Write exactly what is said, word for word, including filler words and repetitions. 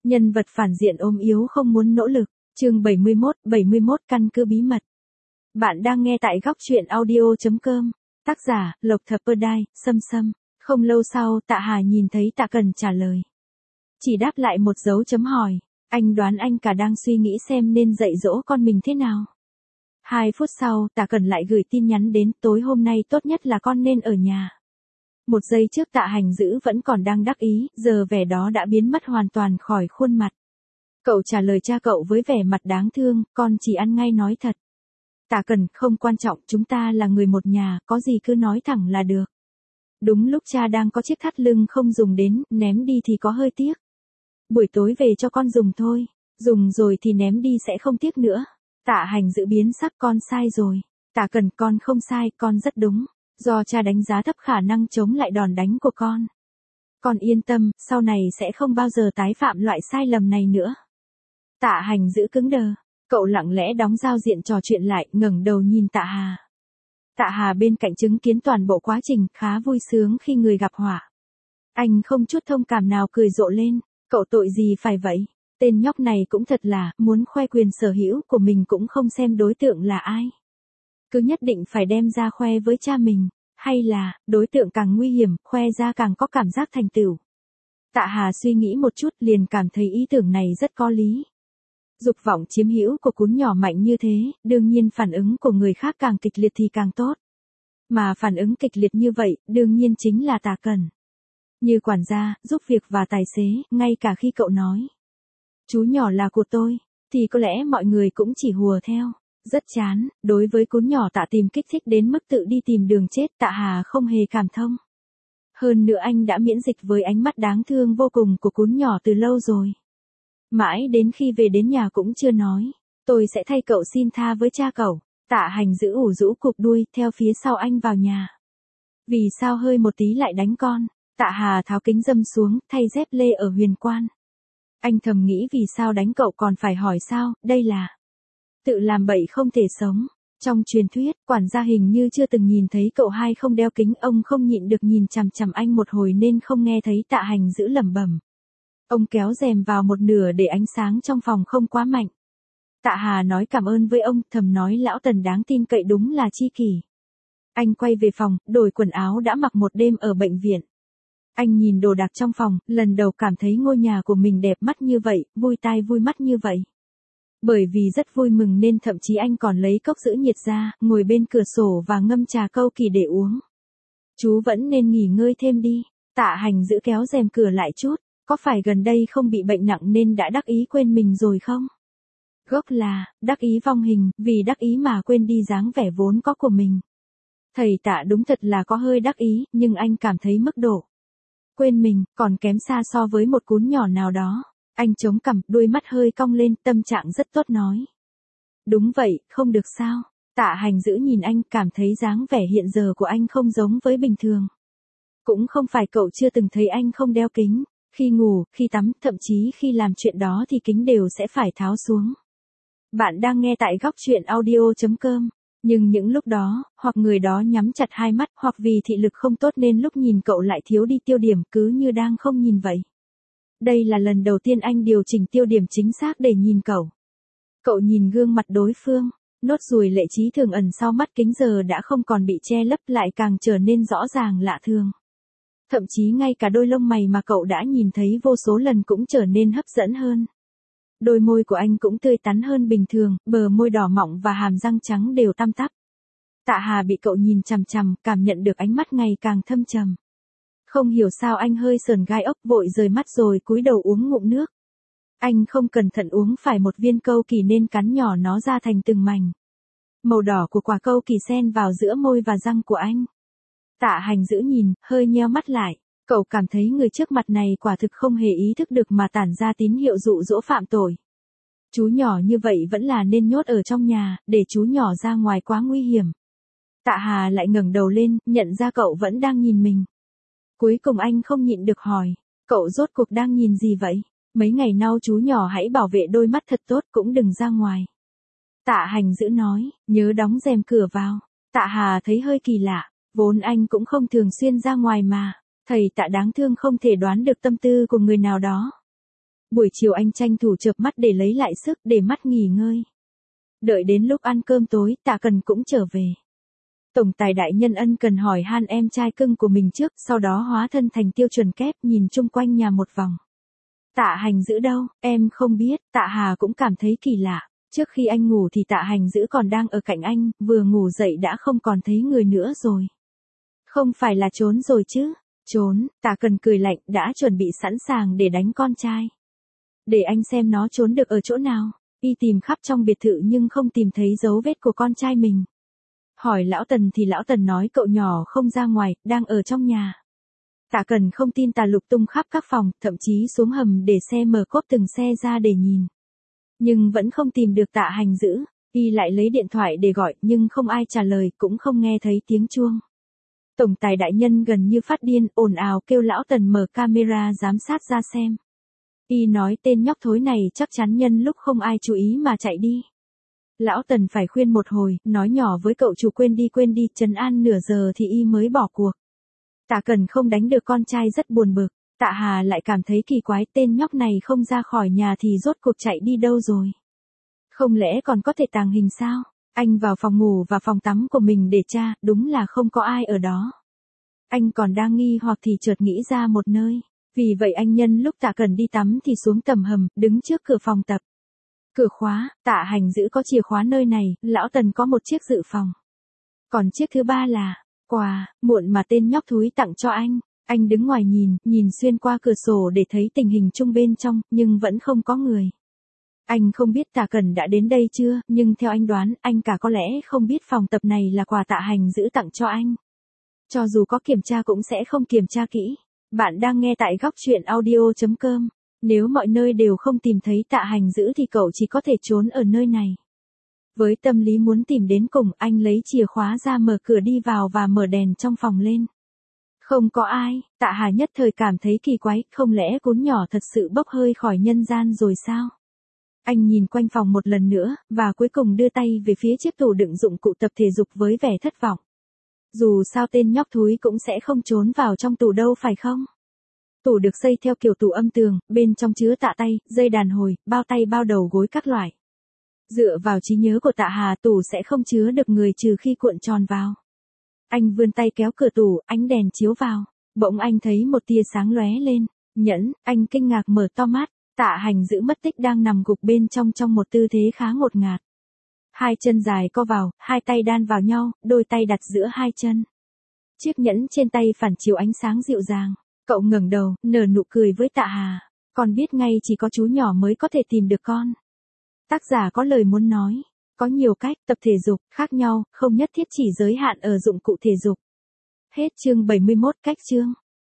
Nhân vật phản diện ốm yếu không muốn nỗ lực, chương bảy mươi mốt, bảy mươi mốt căn cứ bí mật. Bạn đang nghe tại góc truyện audio.com, tác giả, Lộc Thập Perdai, Sâm Sâm. Không lâu sau, Tạ Hà nhìn thấy Tạ Cần trả lời. Chỉ đáp lại một dấu chấm hỏi, anh đoán anh cả đang suy nghĩ xem nên dạy dỗ con mình thế nào. Hai phút sau, Tạ Cần lại gửi tin nhắn đến, tối hôm nay tốt nhất là con nên ở nhà. Một giây trước Tạ Hành Dữ vẫn còn đang đắc ý, giờ vẻ đó đã biến mất hoàn toàn khỏi khuôn mặt. Cậu trả lời cha cậu với vẻ mặt đáng thương, con chỉ ăn ngay nói thật. Tạ Cần, không quan trọng, chúng ta là người một nhà, có gì cứ nói thẳng là được. Đúng lúc cha đang có chiếc thắt lưng không dùng đến, ném đi thì có hơi tiếc. Buổi tối về cho con dùng thôi, dùng rồi thì ném đi sẽ không tiếc nữa. Tạ Hành Dữ biến sắc, con sai rồi. Tạ Cần, con không sai, con rất đúng. Do cha đánh giá thấp khả năng chống lại đòn đánh của con. Con yên tâm, sau này sẽ không bao giờ tái phạm loại sai lầm này nữa. Tạ Hành Dữ cứng đờ. Cậu lặng lẽ đóng giao diện trò chuyện lại, ngẩng đầu nhìn Tạ Hà. Tạ Hà bên cạnh chứng kiến toàn bộ quá trình, khá vui sướng khi người gặp họa. Anh không chút thông cảm nào cười rộ lên. Cậu tội gì phải vậy? Tên nhóc này cũng thật là, muốn khoe quyền sở hữu của mình cũng không xem đối tượng là ai. Cứ nhất định phải đem ra khoe với cha mình, hay là, đối tượng càng nguy hiểm, khoe ra càng có cảm giác thành tựu. Tạ Hà suy nghĩ một chút liền cảm thấy ý tưởng này rất có lý. Dục vọng chiếm hữu của cún nhỏ mạnh như thế, đương nhiên phản ứng của người khác càng kịch liệt thì càng tốt. Mà phản ứng kịch liệt như vậy, đương nhiên chính là Tạ Cần. Như quản gia, giúp việc và tài xế, ngay cả khi cậu nói. Chú nhỏ là của tôi, thì có lẽ mọi người cũng chỉ hùa theo. Rất chán, đối với cún nhỏ Tạ tìm kích thích đến mức tự đi tìm đường chết, Tạ Hà không hề cảm thông. Hơn nữa anh đã miễn dịch với ánh mắt đáng thương vô cùng của cún nhỏ từ lâu rồi. Mãi đến khi về đến nhà cũng chưa nói, tôi sẽ thay cậu xin tha với cha cậu. Tạ Hành Dữ ủ rũ cụp đuôi, theo phía sau anh vào nhà. Vì sao hơi một tí lại đánh con? Tạ Hà tháo kính râm xuống, thay dép lê ở huyền quan. Anh thầm nghĩ vì sao đánh cậu còn phải hỏi sao, đây là tự làm bậy không thể sống. Trong truyền thuyết, quản gia hình như chưa từng nhìn thấy cậu hai không đeo kính, ông không nhịn được nhìn chằm chằm anh một hồi nên không nghe thấy Tạ Hành Dữ lẩm bẩm. Ông kéo rèm vào một nửa để ánh sáng trong phòng không quá mạnh. Tạ Hà nói cảm ơn với ông, thầm nói lão Tần đáng tin cậy đúng là chi kỷ. Anh quay về phòng, đổi quần áo đã mặc một đêm ở bệnh viện. Anh nhìn đồ đạc trong phòng, lần đầu cảm thấy ngôi nhà của mình đẹp mắt như vậy, vui tai vui mắt như vậy. Bởi vì rất vui mừng nên thậm chí anh còn lấy cốc giữ nhiệt ra, ngồi bên cửa sổ và ngâm trà câu kỳ để uống. Chú vẫn nên nghỉ ngơi thêm đi. Tạ Hành Dữ kéo rèm cửa lại chút. Có phải gần đây không bị bệnh nặng nên đã đắc ý quên mình rồi không? Gốc là, đắc ý vong hình, vì đắc ý mà quên đi dáng vẻ vốn có của mình. Thầy Tạ đúng thật là có hơi đắc ý, nhưng anh cảm thấy mức độ quên mình, còn kém xa so với một cún nhỏ nào đó. Anh chống cằm, đuôi mắt hơi cong lên, tâm trạng rất tốt nói. Đúng vậy, không được sao? Tạ Hành Dữ nhìn anh, cảm thấy dáng vẻ hiện giờ của anh không giống với bình thường. Cũng không phải cậu chưa từng thấy anh không đeo kính. Khi ngủ, khi tắm, thậm chí khi làm chuyện đó thì kính đều sẽ phải tháo xuống. Bạn đang nghe tại góc truyện audio.com. Nhưng những lúc đó, hoặc người đó nhắm chặt hai mắt, hoặc vì thị lực không tốt nên lúc nhìn cậu lại thiếu đi tiêu điểm, cứ như đang không nhìn vậy. Đây là lần đầu tiên anh điều chỉnh tiêu điểm chính xác để nhìn cậu. Cậu nhìn gương mặt đối phương, nốt ruồi lệ trí thường ẩn sau mắt kính giờ đã không còn bị che lấp, lại càng trở nên rõ ràng lạ thường. Thậm chí ngay cả đôi lông mày mà cậu đã nhìn thấy vô số lần cũng trở nên hấp dẫn hơn. Đôi môi của anh cũng tươi tắn hơn bình thường, bờ môi đỏ mọng và hàm răng trắng đều tăm tắp. Tạ Hà bị cậu nhìn chằm chằm, cảm nhận được ánh mắt ngày càng thâm trầm. Không hiểu sao anh hơi sờn gai ốc, vội rời mắt rồi cúi đầu uống ngụm nước. Anh không cẩn thận uống phải một viên câu kỳ nên cắn nhỏ nó ra thành từng mảnh. Màu đỏ của quả câu kỳ xen vào giữa môi và răng của anh. Tạ Hành Dữ nhìn, hơi nheo mắt lại. Cậu cảm thấy người trước mặt này quả thực không hề ý thức được mà tản ra tín hiệu dụ dỗ phạm tội. Chú nhỏ như vậy vẫn là nên nhốt ở trong nhà, để chú nhỏ ra ngoài quá nguy hiểm. Tạ Hà lại ngẩng đầu lên, nhận ra cậu vẫn đang nhìn mình. Cuối cùng anh không nhịn được hỏi, cậu rốt cuộc đang nhìn gì vậy? Mấy ngày sau chú nhỏ hãy bảo vệ đôi mắt thật tốt, cũng đừng ra ngoài. Tạ Hành Dữ nói, nhớ đóng rèm cửa vào. Tạ Hà thấy hơi kỳ lạ. Vốn anh cũng không thường xuyên ra ngoài mà, thầy Tạ đáng thương không thể đoán được tâm tư của người nào đó. Buổi chiều anh tranh thủ chợp mắt để lấy lại sức, để mắt nghỉ ngơi. Đợi đến lúc ăn cơm tối, Tạ Cần cũng trở về. Tổng tài đại nhân ân cần hỏi han em trai cưng của mình trước, sau đó hóa thân thành Tiêu Chuẩn kép nhìn chung quanh nhà một vòng. Tạ Hành Dữ đâu, em không biết, Tạ Hà cũng cảm thấy kỳ lạ. Trước khi anh ngủ thì Tạ Hành Dữ còn đang ở cạnh anh, vừa ngủ dậy đã không còn thấy người nữa rồi. Không phải là trốn rồi chứ? Trốn, Tạ Cần cười lạnh, đã chuẩn bị sẵn sàng để đánh con trai. Để anh xem nó trốn được ở chỗ nào. Y tìm khắp trong biệt thự nhưng không tìm thấy dấu vết của con trai mình. Hỏi lão Tần thì lão Tần nói cậu nhỏ không ra ngoài, đang ở trong nhà. Tạ Cần không tin tà lục tung khắp các phòng, thậm chí xuống hầm để xe mở cốp từng xe ra để nhìn. Nhưng vẫn không tìm được Tạ Hành Dữ. Y lại lấy điện thoại để gọi nhưng không ai trả lời, cũng không nghe thấy tiếng chuông. Tổng tài đại nhân gần như phát điên, ồn ào kêu lão Tần mở camera giám sát ra xem. Y nói tên nhóc thối này chắc chắn nhân lúc không ai chú ý mà chạy đi. Lão Tần phải khuyên một hồi, nói nhỏ với cậu chủ quên đi quên đi, trấn an nửa giờ thì Y mới bỏ cuộc. Tạ Cần không đánh được con trai rất buồn bực. Tạ Hà lại cảm thấy kỳ quái, tên nhóc này không ra khỏi nhà thì rốt cuộc chạy đi đâu rồi. Không lẽ còn có thể tàng hình sao? Anh vào phòng ngủ và phòng tắm của mình để tra, đúng là không có ai ở đó. Anh còn đang nghi hoặc thì chợt nghĩ ra một nơi. Vì vậy anh nhân lúc Tạ Cần đi tắm thì xuống tầng hầm, đứng trước cửa phòng tập. Cửa khóa, Tạ Hành Dữ có chìa khóa nơi này, lão Tần có một chiếc dự phòng. Còn chiếc thứ ba là quà, muộn mà tên nhóc thúi tặng cho anh. Anh đứng ngoài nhìn, nhìn xuyên qua cửa sổ để thấy tình hình chung bên trong, nhưng vẫn không có người. Anh không biết Tạ Cần đã đến đây chưa, nhưng theo anh đoán, anh cả có lẽ không biết phòng tập này là quà Tạ Hành Dữ tặng cho anh. Cho dù có kiểm tra cũng sẽ không kiểm tra kỹ. Bạn đang nghe tại góc truyện audio chấm com. Nếu mọi nơi đều không tìm thấy Tạ Hành Dữ thì cậu chỉ có thể trốn ở nơi này. Với tâm lý muốn tìm đến cùng, anh lấy chìa khóa ra mở cửa đi vào và mở đèn trong phòng lên. Không có ai, Tạ Hà nhất thời cảm thấy kỳ quái, không lẽ cún nhỏ thật sự bốc hơi khỏi nhân gian rồi sao? Anh nhìn quanh phòng một lần nữa, và cuối cùng đưa tay về phía chiếc tủ đựng dụng cụ tập thể dục với vẻ thất vọng. Dù sao tên nhóc thúi cũng sẽ không trốn vào trong tủ đâu phải không? Tủ được xây theo kiểu tủ âm tường, bên trong chứa tạ tay, dây đàn hồi, bao tay bao đầu gối các loại. Dựa vào trí nhớ của Tạ Hà, tủ sẽ không chứa được người trừ khi cuộn tròn vào. Anh vươn tay kéo cửa tủ, ánh đèn chiếu vào. Bỗng anh thấy một tia sáng lóe lên. Nhẫn, anh kinh ngạc mở to mắt. Tạ Hành Dữ mất tích đang nằm gục bên trong trong một tư thế khá ngột ngạt. Hai chân dài co vào, hai tay đan vào nhau, đôi tay đặt giữa hai chân. Chiếc nhẫn trên tay phản chiếu ánh sáng dịu dàng. Cậu ngẩng đầu, nở nụ cười với Tạ Hà. Con biết ngay chỉ có chú nhỏ mới có thể tìm được con. Tác giả có lời muốn nói. Có nhiều cách tập thể dục khác nhau, không nhất thiết chỉ giới hạn ở dụng cụ thể dục. Hết chương bảy mươi mốt cách chương.